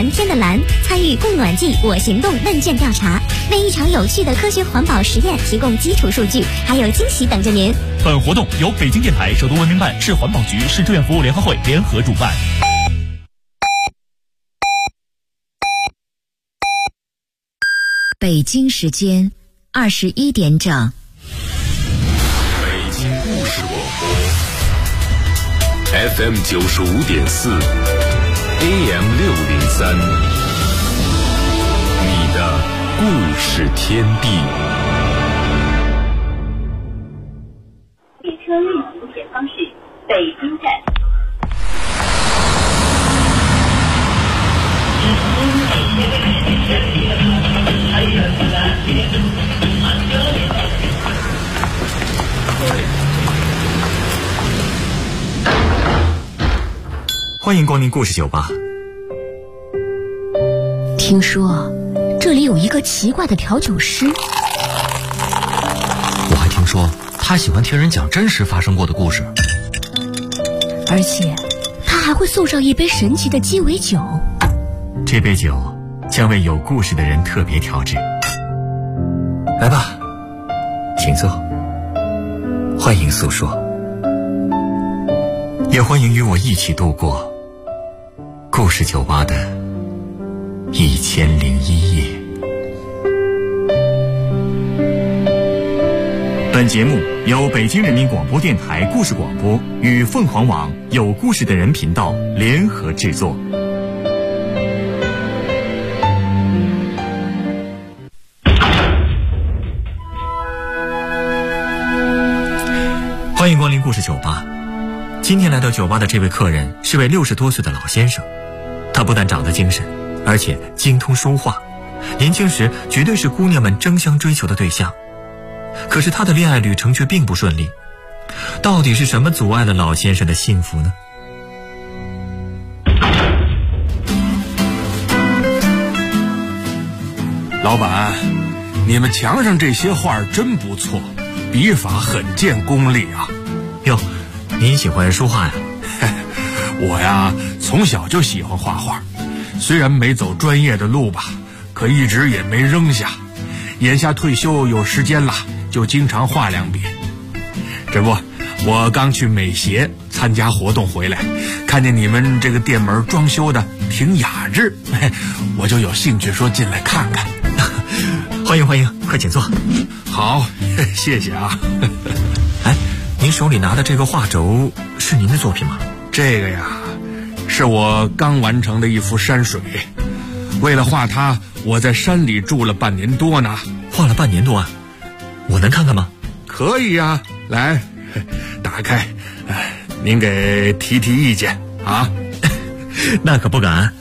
蓝天的蓝，参与供暖季我行动问卷调查，为一场有趣的科学环保实验提供基础数据，还有惊喜等着您。 本活动由北京电台、首都文明办、市环保局、市志愿服务联合会联合主办。 北京时间21点整。 北京故事广播 FM 95.4 AM 603，你的故事天地。 列车运行前方是北京站。 欢迎光临故事酒吧。 听说这里有一个奇怪的调酒师， 我还听说他喜欢听人讲真实发生过的故事， 而且他还会送上一杯神奇的鸡尾酒。 这杯酒将为有故事的人特别调制。来吧，请坐，欢迎诉说，也欢迎与我一起度过故事酒吧的1001夜。本节目由北京人民广播电台故事广播与凤凰网有故事的人频道联合制作。欢迎光临故事酒吧。今天来到酒吧的这位客人是位60多岁的老先生，他不但长得精神，而且精通书画，年轻时绝对是姑娘们争相追求的对象。可是他的恋爱旅程却并不顺利，到底是什么阻碍了老先生的幸福呢？ 老板，你们墙上这些画真不错，笔法很见功力啊。 哟，您喜欢书画呀？ 我呀，从小就喜欢画画，虽然没走专业的路吧，可一直也没扔下。眼下退休有时间了，就经常画两笔。这不，我刚去美协参加活动回来，看见你们这个店门装修的挺雅致，我就有兴趣说进来看看。 欢迎欢迎，快请坐。 好，谢谢啊。 哎，您手里拿的这个画轴是您的作品吗？ 这个呀，是我刚完成的一幅山水。为了画它，我在山里住了半年多呢。 画了半年多啊？我能看看吗？ 可以啊，来，打开，您给提提意见啊。 那可不敢。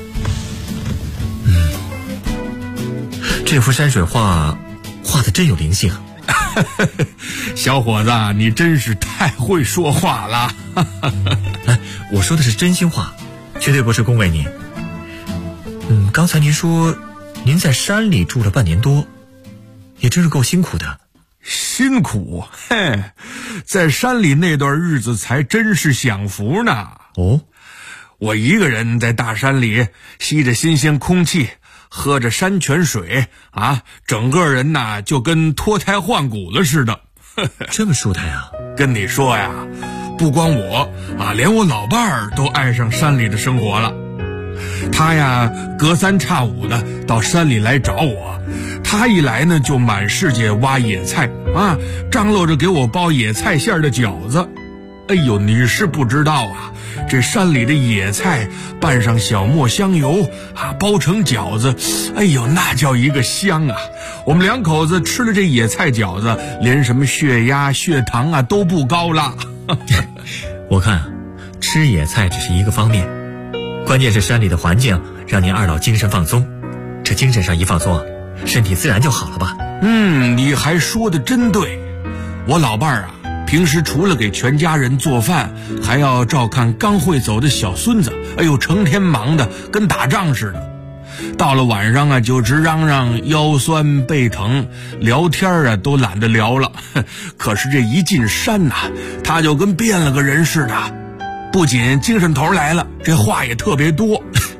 这幅山水画画得真有灵性。 小伙子，你真是太会说话了。 哎，我说的是真心话，绝对不是恭维您。刚才您说您在山里住了半年多，也真是够辛苦的。 辛苦？嘿，在山里那段日子才真是享福呢。 哦， 我一个人在大山里吸着新鲜空气，喝着山泉水啊，整个人呐就跟脱胎换骨了似的。 这么舒坦啊！ 跟你说呀，不光我啊，连我老伴儿都爱上山里的生活了。他呀隔三差五的到山里来找我，他一来呢就满世界挖野菜啊，张罗着给我包野菜馅的饺子。哎呦，你是不知道啊，这山里的野菜拌上小磨香油啊，包成饺子，哎呦，那叫一个香啊！我们两口子吃了这野菜饺子，连什么血压、血糖啊都不高了。 我看吃野菜只是一个方面，关键是山里的环境让您二老精神放松，这精神上一放松，身体自然就好了吧？ 你还说的真对。我老伴儿啊，平时除了给全家人做饭，还要照看刚会走的小孙子，哎呦，成天忙得跟打仗似的。到了晚上啊，就直嚷嚷腰酸背疼，聊天啊都懒得聊了。可是这一进山啊，他就跟变了个人似的，不仅精神头来了，这话也特别多。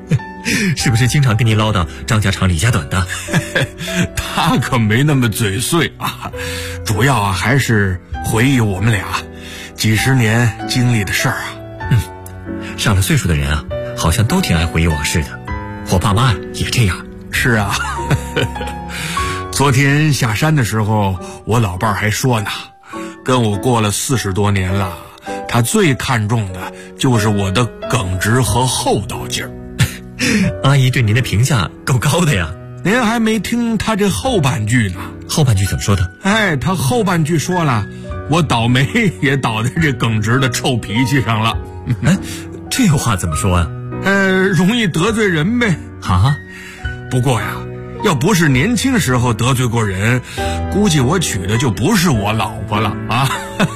是不是经常跟你唠叨张家长李家短的？ 他可没那么嘴碎啊，主要啊还是回忆我们俩几十年经历的事儿啊。 上了岁数的人啊，好像都挺爱回忆往事的。我爸妈也这样。 是啊，昨天下山的时候，我老伴儿还说呢，跟我过了40多年了，他最看重的就是我的耿直和厚道劲儿。 阿姨对您的评价够高的呀。 您还没听他这后半句呢。 后半句怎么说的？ 他后半句说了，我倒霉也倒在这耿直的臭脾气上了。 这话怎么说啊？ 容易得罪人呗。不过呀，要不是年轻时候得罪过人，估计我娶的就不是我老婆了啊。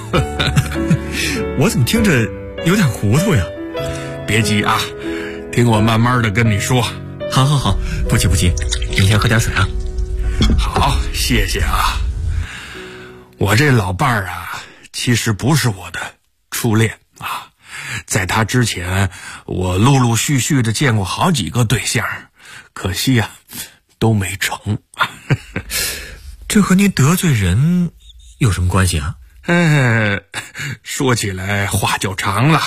我怎么听着有点糊涂呀？ 别急啊，听我慢慢的跟你说。 好，不急，您先喝点水啊。 好，谢谢啊。我这老伴儿啊，其实不是我的初恋啊，在他之前，我陆陆续续的见过好几个对象，可惜啊，都没成。 这和您得罪人有什么关系啊？ 说起来话就长了。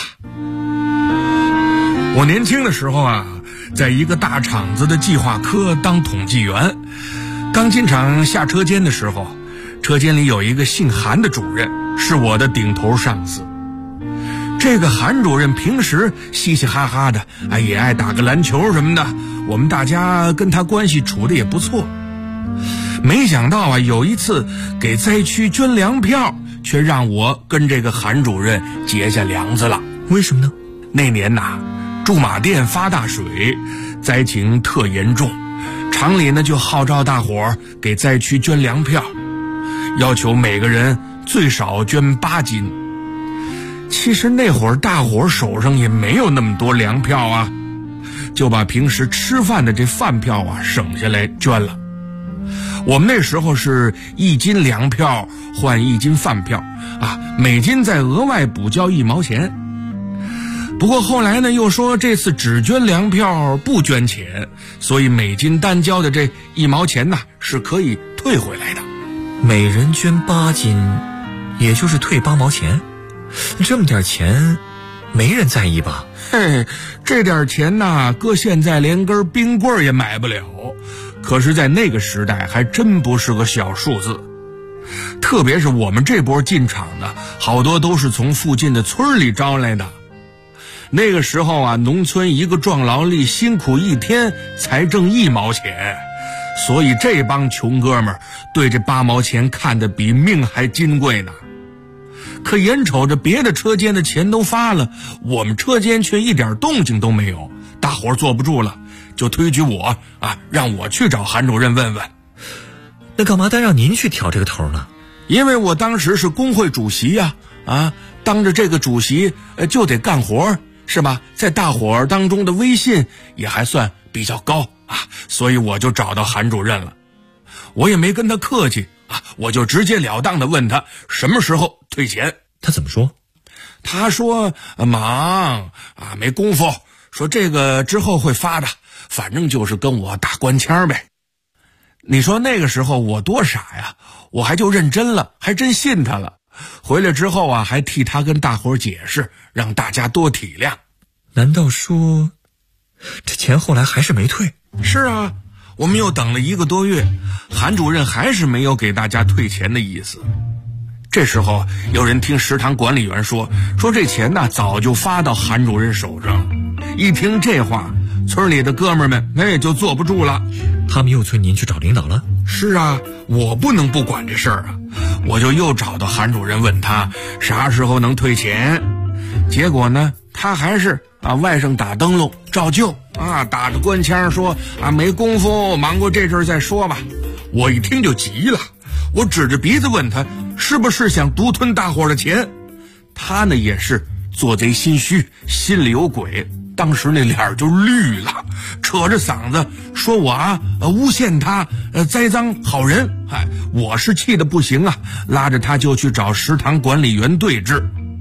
我年轻的时候啊，在一个大厂子的计划科当统计员，刚进厂下车间的时候，车间里有一个姓韩的主任，是我的顶头上司。这个韩主任平时嘻嘻哈哈的，也爱打个篮球什么的，我们大家跟他关系处得也不错。没想到啊，有一次给灾区捐粮票，却让我跟这个韩主任结下梁子了。 为什么呢？ 那年呐，驻马店发大水，灾情特严重，厂里呢就号召大伙儿给灾区捐粮票，要求每个人最少捐8斤。其实那会儿大伙儿手上也没有那么多粮票啊，就把平时吃饭的这饭票啊省下来捐了。我们那时候是1斤粮票换1斤饭票啊，每斤再额外补交1毛钱。不过后来呢，又说这次只捐粮票不捐钱，所以每斤单交的这1毛钱呢是可以退回来的。 每人捐8斤，也就是退8毛钱，这么点钱没人在意吧？ 这点钱呢，搁现在连根冰棍也买不了，可是在那个时代还真不是个小数字。特别是我们这波进厂的，好多都是从附近的村里招来的。那个时候啊，农村一个壮劳力辛苦一天才挣1毛钱，所以这帮穷哥们儿对这8毛钱看得比命还金贵呢。可眼瞅着别的车间的钱都发了，我们车间却一点动静都没有，大伙儿坐不住了，就推举我啊，让我去找韩主任问问。 那干嘛单让您去挑这个头呢？ 因为我当时是工会主席呀，当着这个主席就得干活，是吧？在大伙儿当中的威信也还算比较高啊，所以我就找到韩主任了。我也没跟他客气啊，我就直截了当的问他什么时候退钱。 他怎么说？ 他说忙啊，没功夫，说这个之后会发的，反正就是跟我打官腔呗。你说那个时候我多傻呀，我还就认真了，还真信他了。回来之后啊，还替他跟大伙儿解释，让大家多体谅。 难道说这钱后来还是没退？ 是啊，我们又等了1个多月，韩主任还是没有给大家退钱的意思。这时候有人听食堂管理员说这钱呢早就发到韩主任手上。一听这话，村里的哥们儿们那也就坐不住了。 他们又催您去找领导了？ 是啊，我不能不管这事儿啊，我就又找到韩主任问他啥时候能退钱。结果呢，他还是外甥打灯笼照旧打着官腔说没功夫，忙过这阵儿再说吧。我一听就急了，我指着鼻子问他是不是想独吞大伙的钱。他呢也是做贼心虚，心里有鬼，当时那脸就绿了，扯着嗓子说我诬陷他栽赃好人。我是气得不行啊，拉着他就去找食堂管理员对峙。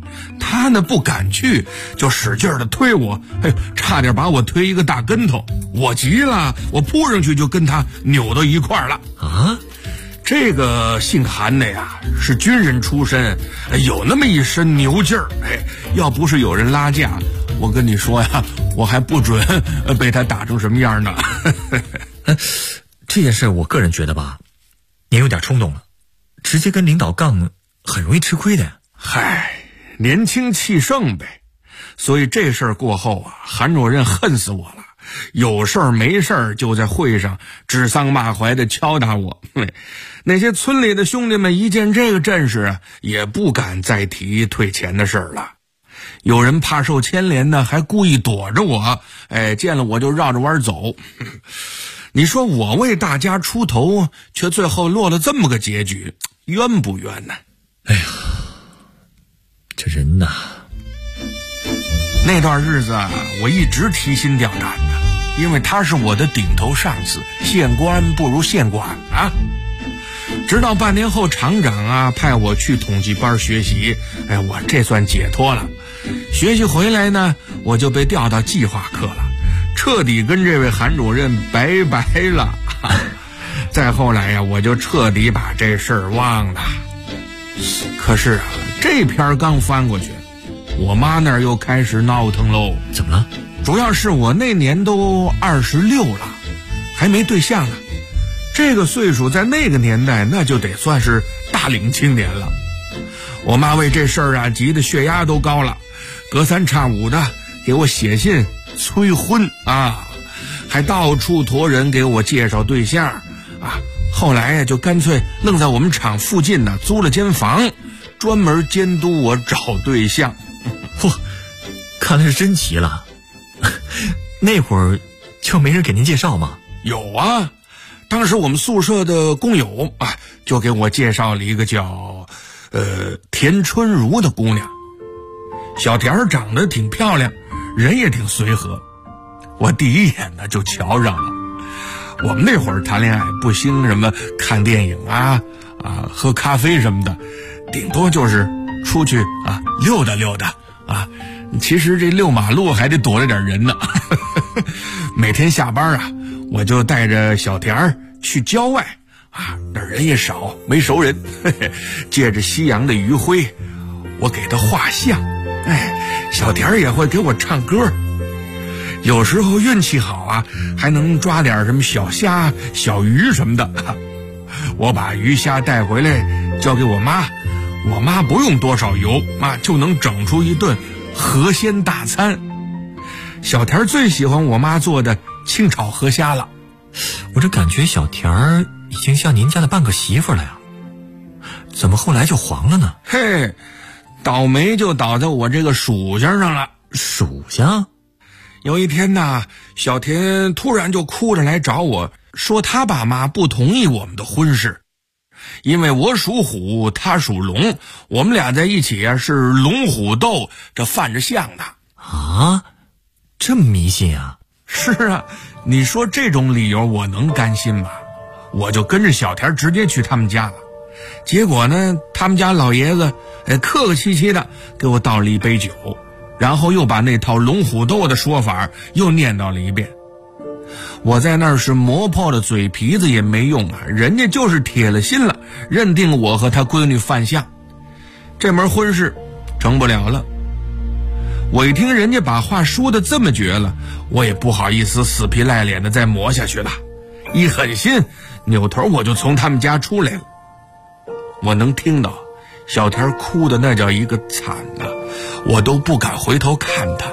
他呢不敢去，就使劲的推我，差点把我推一个大跟头。我急了，我扑上去就跟他扭到一块儿了。 啊， 这个姓韩的呀，是军人出身，有那么一身牛劲儿。要不是有人拉架，我跟你说呀，我还不准被他打成什么样呢。 这件事我个人觉得吧，您有点冲动了，直接跟领导杠很容易吃亏的呀。 嗨，年轻气盛呗。所以这事儿过后啊，韩主任恨死我了，有事儿没事儿就在会上指桑骂槐的敲打我。那些村里的兄弟们一见这个阵势啊，也不敢再提退钱的事儿了。有人怕受牵连呢，还故意躲着我，见了我就绕着弯走。你说我为大家出头，却最后落了这么个结局，冤不冤呢？ 哎呀，这人呐， 那段日子啊，我一直提心吊胆的，因为他是我的顶头上司，县官不如县管啊。直到半年后，厂长啊派我去统计班学习，我这算解脱了。学习回来呢，我就被调到计划课了，彻底跟这位韩主任拜拜了。再后来呀，我就彻底把这事儿忘了。可是啊，这篇刚翻过去，我妈那儿又开始闹腾喽。 怎么了？ 主要是我那年都26了，还没对象呢。这个岁数在那个年代那就得算是大龄青年了。我妈为这事儿啊急得血压都高了，隔三差五的给我写信催婚啊，还到处托人给我介绍对象啊。后来呀就干脆愣在我们厂附近呢租了间房，专门监督我找对象。 嚯，看来是真急了。那会儿就没人给您介绍吗？ 有啊，当时我们宿舍的工友啊就给我介绍了一个叫田春如的姑娘。小田儿长得挺漂亮，人也挺随和，我第一眼呢就瞧上了。我们那会儿谈恋爱不兴什么看电影啊喝咖啡什么的，顶多就是出去啊溜达溜达啊。其实这遛马路还得躲着点人呢。每天下班啊，我就带着小田儿去郊外啊，那人也少，没熟人。借着夕阳的余晖，我给他画像，小田儿也会给我唱歌。有时候运气好啊，还能抓点什么小虾、小鱼什么的。我把鱼虾带回来交给我妈，我妈不用多少油就能整出一顿河鲜大餐。小田最喜欢我妈做的清炒河虾了。 我这感觉小田儿已经像您家的半个媳妇了呀，怎么后来就黄了呢？ 嘿，倒霉就倒在我这个属相上了。 属相？ 有一天呢，小田突然就哭着来找我，说他爸妈不同意我们的婚事，因为我属虎，他属龙，我们俩在一起啊是龙虎斗，这犯着相的。 啊，这么迷信啊？ 是啊，你说这种理由我能甘心吗？我就跟着小田直接去他们家了。结果呢，他们家老爷子客客气气的给我倒了一杯酒，然后又把那套龙虎斗的说法又念叨了一遍。我在那儿是磨破了嘴皮子也没用啊，人家就是铁了心了，认定我和他闺女犯相，这门婚事成不了了。我一听人家把话说的这么绝了，我也不好意思死皮赖脸的再磨下去了，一狠心扭头我就从他们家出来了。我能听到小田哭的那叫一个惨啊，我都不敢回头看他。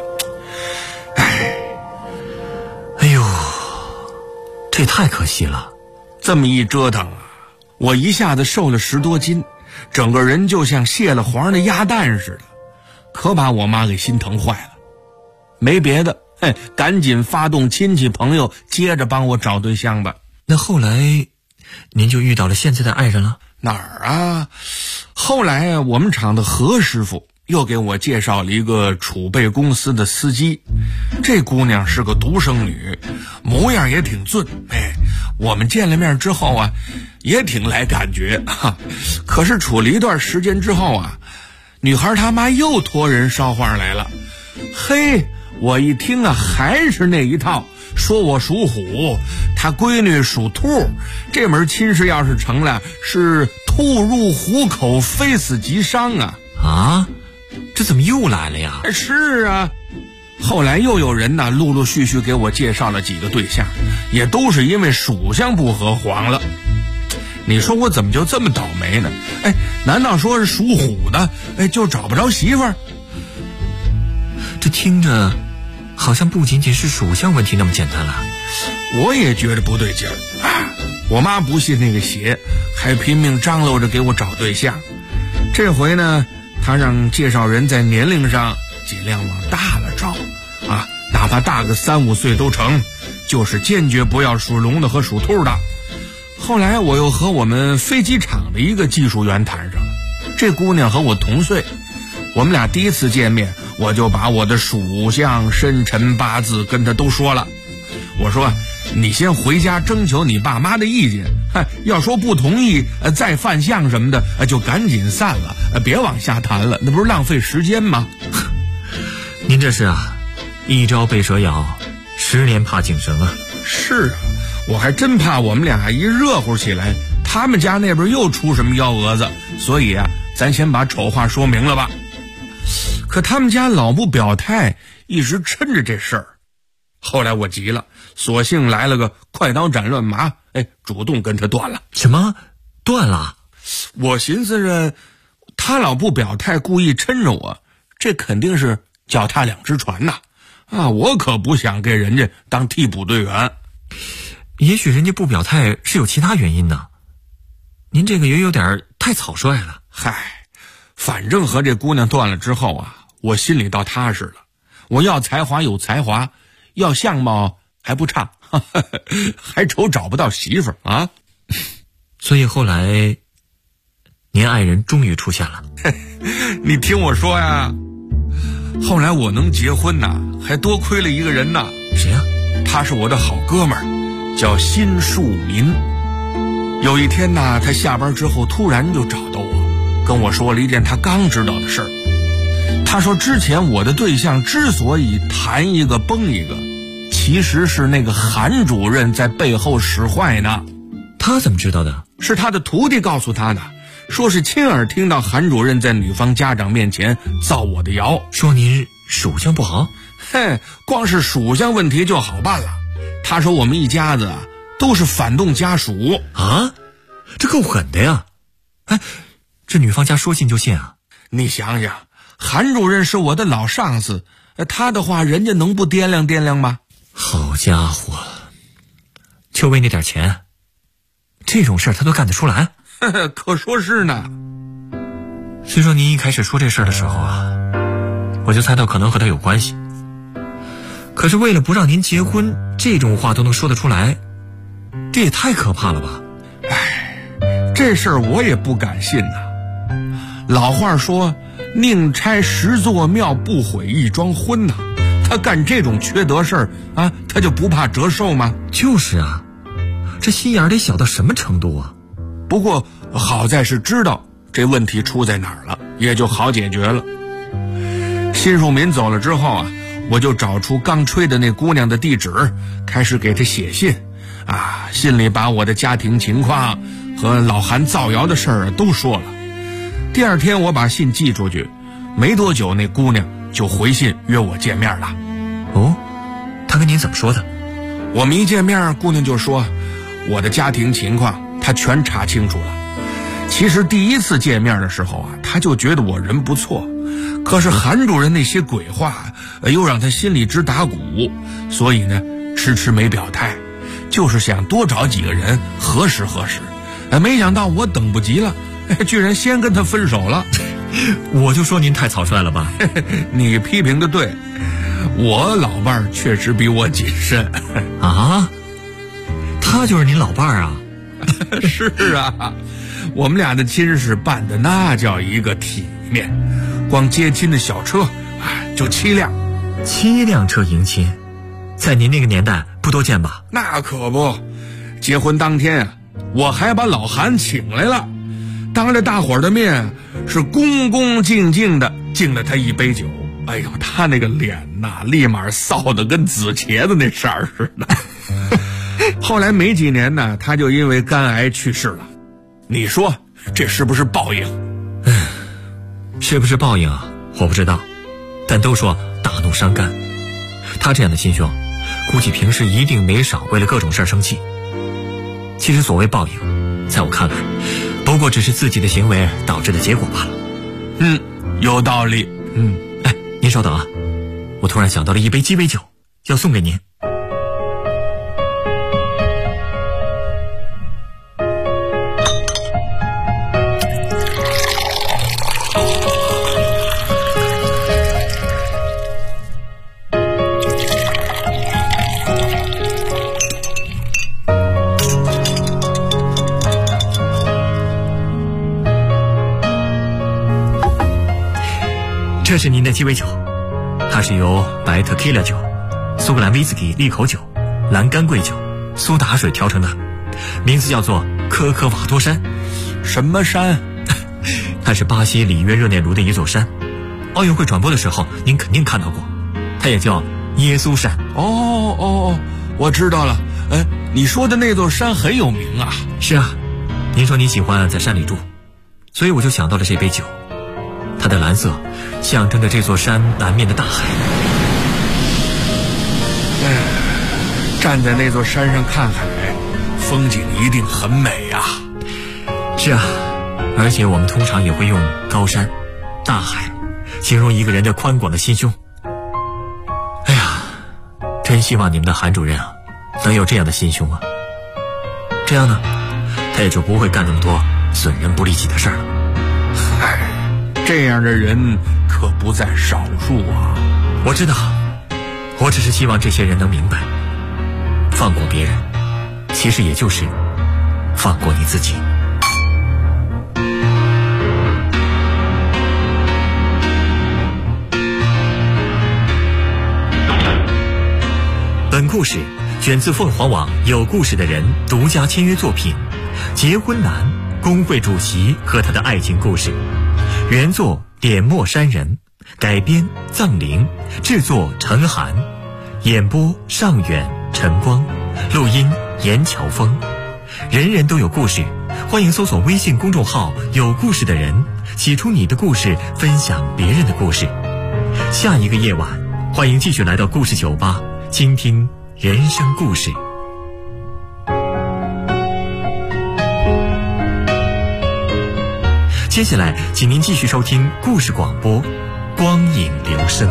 哎呦，这太可惜了。 这么一折腾啊，我一下子瘦了10多斤，整个人就像卸了黄的鸭蛋似的，可把我妈给心疼坏了。没别的，赶紧发动亲戚朋友接着帮我找对象吧。 那后来您就遇到了现在的爱人了？ 哪儿啊？后来我们厂的何师傅又给我介绍了一个储备公司的司机，这姑娘是个独生女，模样也挺俊。我们见了面之后啊，也挺来感觉。可是处了一段时间之后啊， 女孩他妈又托人捎话来了。嘿，我一听啊，还是那一套，说我属虎，他闺女属兔，这门亲事要是成了，是兔入虎口，非死即伤啊！ 啊，这怎么又来了呀？ 是啊，后来又有人呢，陆陆续续给我介绍了几个对象，也都是因为属相不合黄了。你说我怎么就这么倒霉呢？哎，难道说是属虎的，就找不着媳妇儿？ 这听着好像不仅仅是属相问题那么简单了。 我也觉得不对劲儿啊！我妈不信那个邪，还拼命张罗着给我找对象。这回呢，她让介绍人在年龄上尽量往大了找啊，哪怕大个3、5岁都成，就是坚决不要属龙的和属兔的。后来我又和我们飞机场的一个技术员谈上了，这姑娘和我同岁，我们俩第一次见面，我就把我的属相、生辰八字跟她都说了。我说你先回家征求你爸妈的意见，要说不同意再犯相什么的就赶紧散了，别往下谈了，那不是浪费时间吗？ 您这是啊，一朝被蛇咬，10年怕井绳啊。 是啊，我还真怕我们俩一热乎起来，他们家那边又出什么幺蛾子，所以啊，咱先把丑话说明了吧。可他们家老不表态，一直抻着这事儿。后来我急了，索性来了个快刀斩乱麻，主动跟他断了。 什么？断了？ 我寻思着，他老不表态，故意抻着我，这肯定是脚踏2只船呐！啊，我可不想给人家当替补队员。 也许人家不表态是有其他原因呢，您这个也有点太草率了。 嗨，反正和这姑娘断了之后啊，我心里倒踏实了。我要才华有才华，要相貌还不差，还愁找不到媳妇儿啊。 所以后来您爱人终于出现了。 你听我说呀，后来我能结婚呐，还多亏了一个人呐。 谁呀？ 他是我的好哥们儿，叫辛树民。有一天呢，他下班之后突然就找到我，跟我说了一件他刚知道的事儿。他说之前我的对象之所以谈一个崩一个，其实是那个韩主任在背后使坏呢。 他怎么知道的？ 是他的徒弟告诉他的，说是亲耳听到韩主任在女方家长面前造我的谣， 说您属相不好。 嘿，光是属相问题就好办了。他说我们一家子都是反动家属啊，这够狠的呀！哎，这女方家说信就信啊？ 你想想，韩主任是我的老上司，他的话人家能不掂量掂量吗？ 好家伙，就为那点钱，这种事儿他都干得出来？ 可说是呢。 虽说您一开始说这事儿的时候啊，我就猜到可能和他有关系。可是为了不让您结婚，这种话都能说得出来，这也太可怕了吧。 这事儿我也不敢信呐。老话说，宁拆10座庙，不毁一桩婚呐。他干这种缺德事儿啊，他就不怕折寿吗？ 就是啊，这心眼儿得小到什么程度啊。 不过好在是知道这问题出在哪儿了，也就好解决了。辛树民走了之后啊，我就找出刚吹的那姑娘的地址，开始给她写信啊，信里把我的家庭情况和老韩造谣的事儿都说了。第二天我把信寄出去，没多久那姑娘就回信约我见面了。 哦，她跟您怎么说的？ 我们一见面，姑娘就说我的家庭情况她全查清楚了。其实第一次见面的时候啊，她就觉得我人不错，可是韩主任那些鬼话又让她心里直打鼓，所以呢迟迟没表态，就是想多找几个人核实核实。没想到我等不及了，居然先跟他分手了。 我就说您太草率了吧。 你批评的对，我老伴儿确实比我谨慎。 啊，他就是您老伴儿啊？ 是啊，我们俩的亲事办的那叫一个体面，光接亲的小车就7辆。 7辆车迎亲，在您那个年代不多见吧？ 那可不，结婚当天啊，我还把老韩请来了。 当着大伙儿的面是恭恭敬敬的敬了他一杯酒。哎呦，他那个脸呐，立马臊得跟紫茄子那色儿似的。后来没几年呢，他就因为肝癌去世了。你说这是不是报应？ 是不是报应啊？我不知道，但都说大怒伤肝。他这样的心胸，估计平时一定没少为了各种事儿生气。其实所谓报应，在我看来，不过只是自己的行为导致的结果罢了。 有道理。 哎，您稍等啊，我突然想到了一杯鸡尾酒，要送给您。这是您的鸡尾酒，它是由白特 Tequila 酒、苏格兰威士忌利口酒、蓝干桂酒、苏打水调成的，名字叫做科科瓦多山。 什么山？ 它是巴西里约热内卢的一座山，奥运会转播的时候您肯定看到过，它也叫耶稣山。 我知道了。你说的那座山很有名啊。 是啊，您说你喜欢在山里住，所以我就想到了这杯酒。它的蓝色象征着这座山南面的大海。 站在那座山上看海，风景一定很美啊。 是啊，而且我们通常也会用高山、大海形容一个人的宽广的心胸。哎呀，真希望你们的韩主任啊能有这样的心胸啊，这样呢他也就不会干那么多损人不利己的事儿了。 这样的人可不在少数啊。 我知道，我只是希望这些人能明白，放过别人其实也就是放过你自己。本故事选自凤凰网有故事的人独家签约作品《结婚难》工会主席和他的爱情故事，原作点墨山人，改编藏灵，制作陈寒，演播尚远、陈光，录音严乔峰。人人都有故事，欢迎搜索微信公众号有故事的人，写出你的故事，分享别人的故事。下一个夜晚，欢迎继续来到故事酒吧，倾听人生故事。接下来请您继续收听故事广播《光影留声》。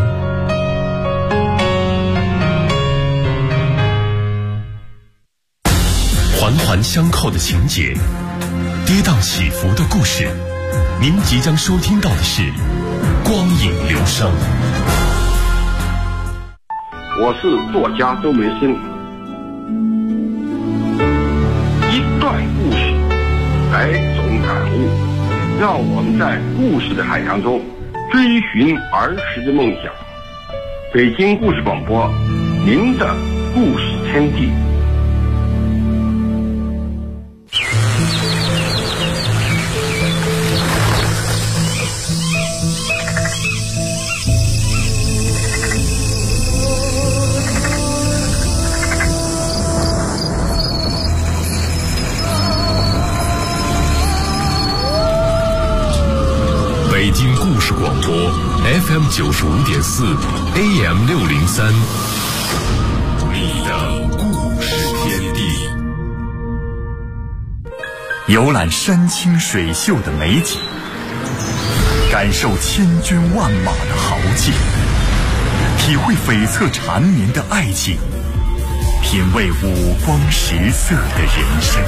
环环相扣的情节，跌宕起伏的故事，您即将收听到的是《光影留声》。 我是作家周梅生。一段故事，百种感悟，让我们在故事的海洋中追寻儿时的梦想。北京故事广播，您的故事天地。 北京故事广播 FM 95.4 AM 603，你的故事天地。 游览山清水秀的美景，感受千军万马的豪气，体会悱恻缠绵的爱情，品味五光十色的人生。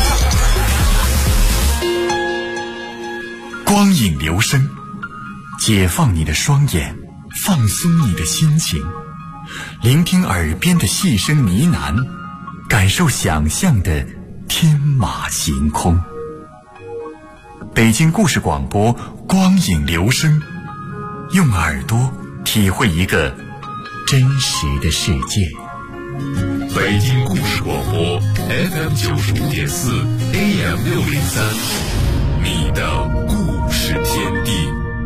光影留声，解放你的双眼，放松你的心情，聆听耳边的细声呢喃，感受想象的天马行空。北京故事广播光影留声，用耳朵体会一个真实的世界。 北京故事广播 FM 95.4 AM 603， 你的故事天地。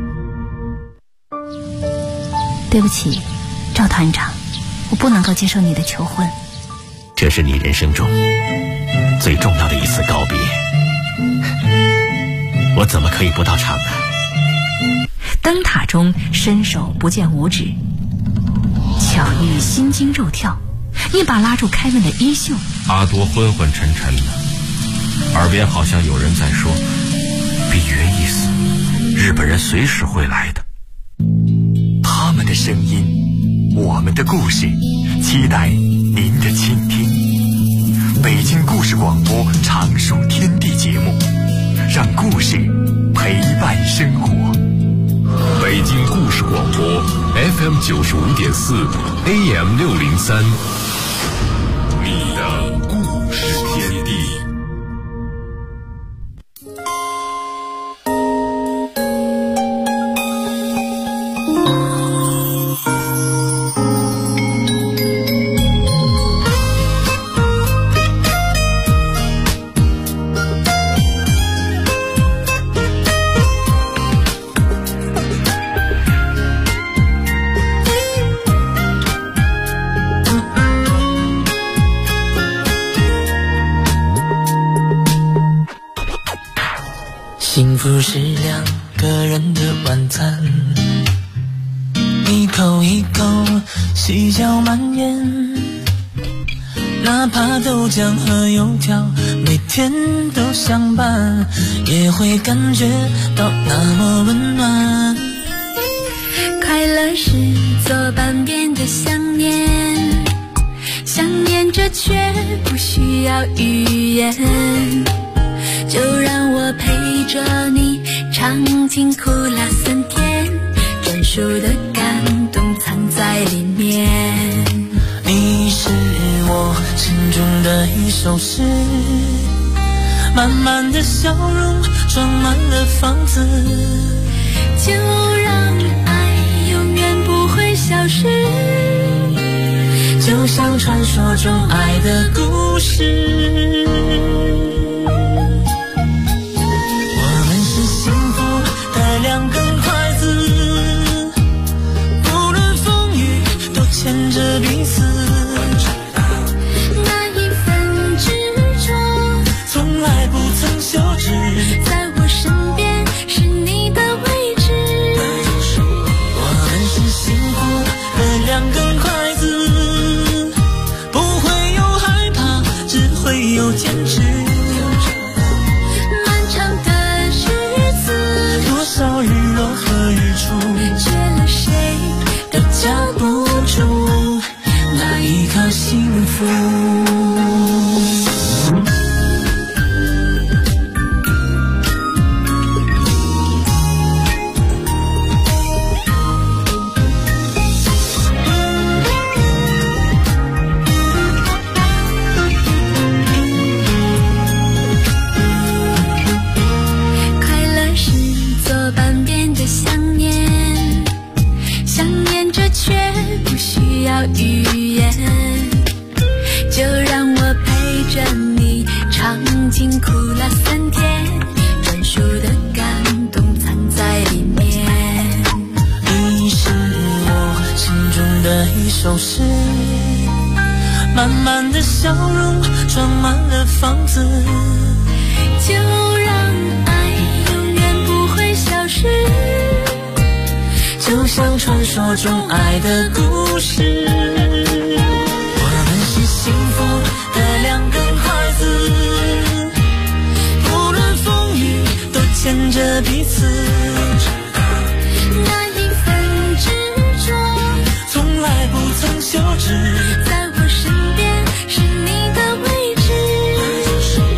对不起，赵团长，我不能够接受你的求婚。 这是你人生中最重要的一次告别，我怎么可以不到场呢？ 灯塔中伸手不见五指，巧遇心惊肉跳，一把拉住凯文的衣袖。 阿多昏昏沉沉的，耳边好像有人在说：“比约意思，日本人随时会来的。” 他们的声音，我们的故事，期待您的倾听。北京故事广播常熟天地节目，让故事陪伴生活。 北京故事广播 FM 95.4 AM 603，你的故事天地。 幸福是两个人的晚餐，一口一口细嚼慢咽，哪怕豆浆和油条每天都相伴，也会感觉到那么温暖。 快乐是左半边的想念，想念着却不需要语言，就让我陪着你尝尽苦辣酸甜，专属的感动藏在里面。 你是我心中的一首诗，满满的笑容装满了房子， 就让爱永远不会消失， 就像传说中爱的故事。两根筷子，不论风雨都牵着彼此， 那一份执着从来不曾休止， 在我身边是你的位置。 我们是幸福的两根筷子，不会有害怕，只会有坚持。少日落和日出， 缺了谁都交不出那一颗幸福。 语言，就让我陪着你尝尽苦辣酸甜，专属的感动藏在里面。 你是我心中的一首诗，满满的笑容装满了房子， 就让爱永远不会消失， 就像传说中爱的故事。我们是幸福的两根筷子，不论风雨都牵着彼此。